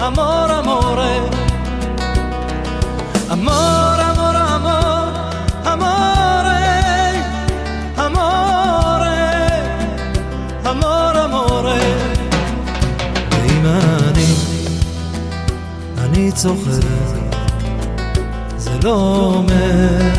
amor, amore, amor, amor, amor, amore, amore, amor, amore. ואם אני צוחק, זה לא אומר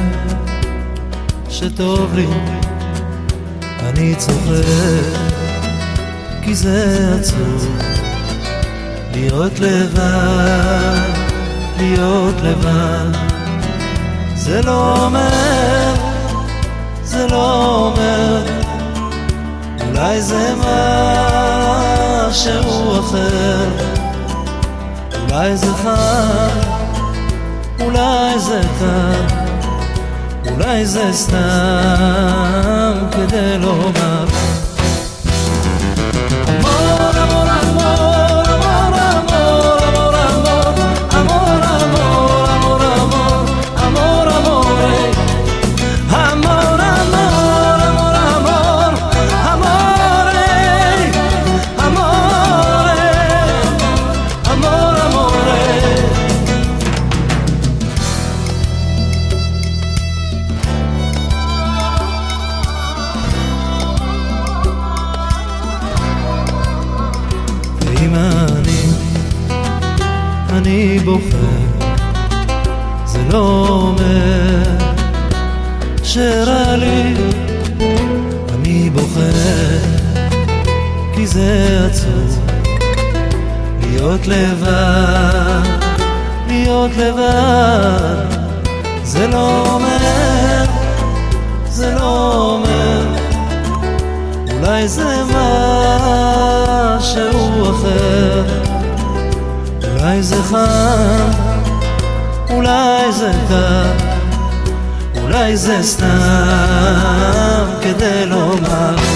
שטוב לי. אני צוחק כי זה עצוב להיות לבד, להיות לבד. זה לא אומר, זה לא אומר, אולי זה משהו אחר. אולי זה חם, אולי זה קר, אולי זה סתם כדי לומר אני בוחר, זה לא אומר שרע לי. אני בוחר כי זה עצוב להיות לבד, להיות לבד. זה לא אומר, זה לא אומר, אולי זה משהו אחר. אולי זה חם, אולי זה קר, אולי זה סתם כדי לומר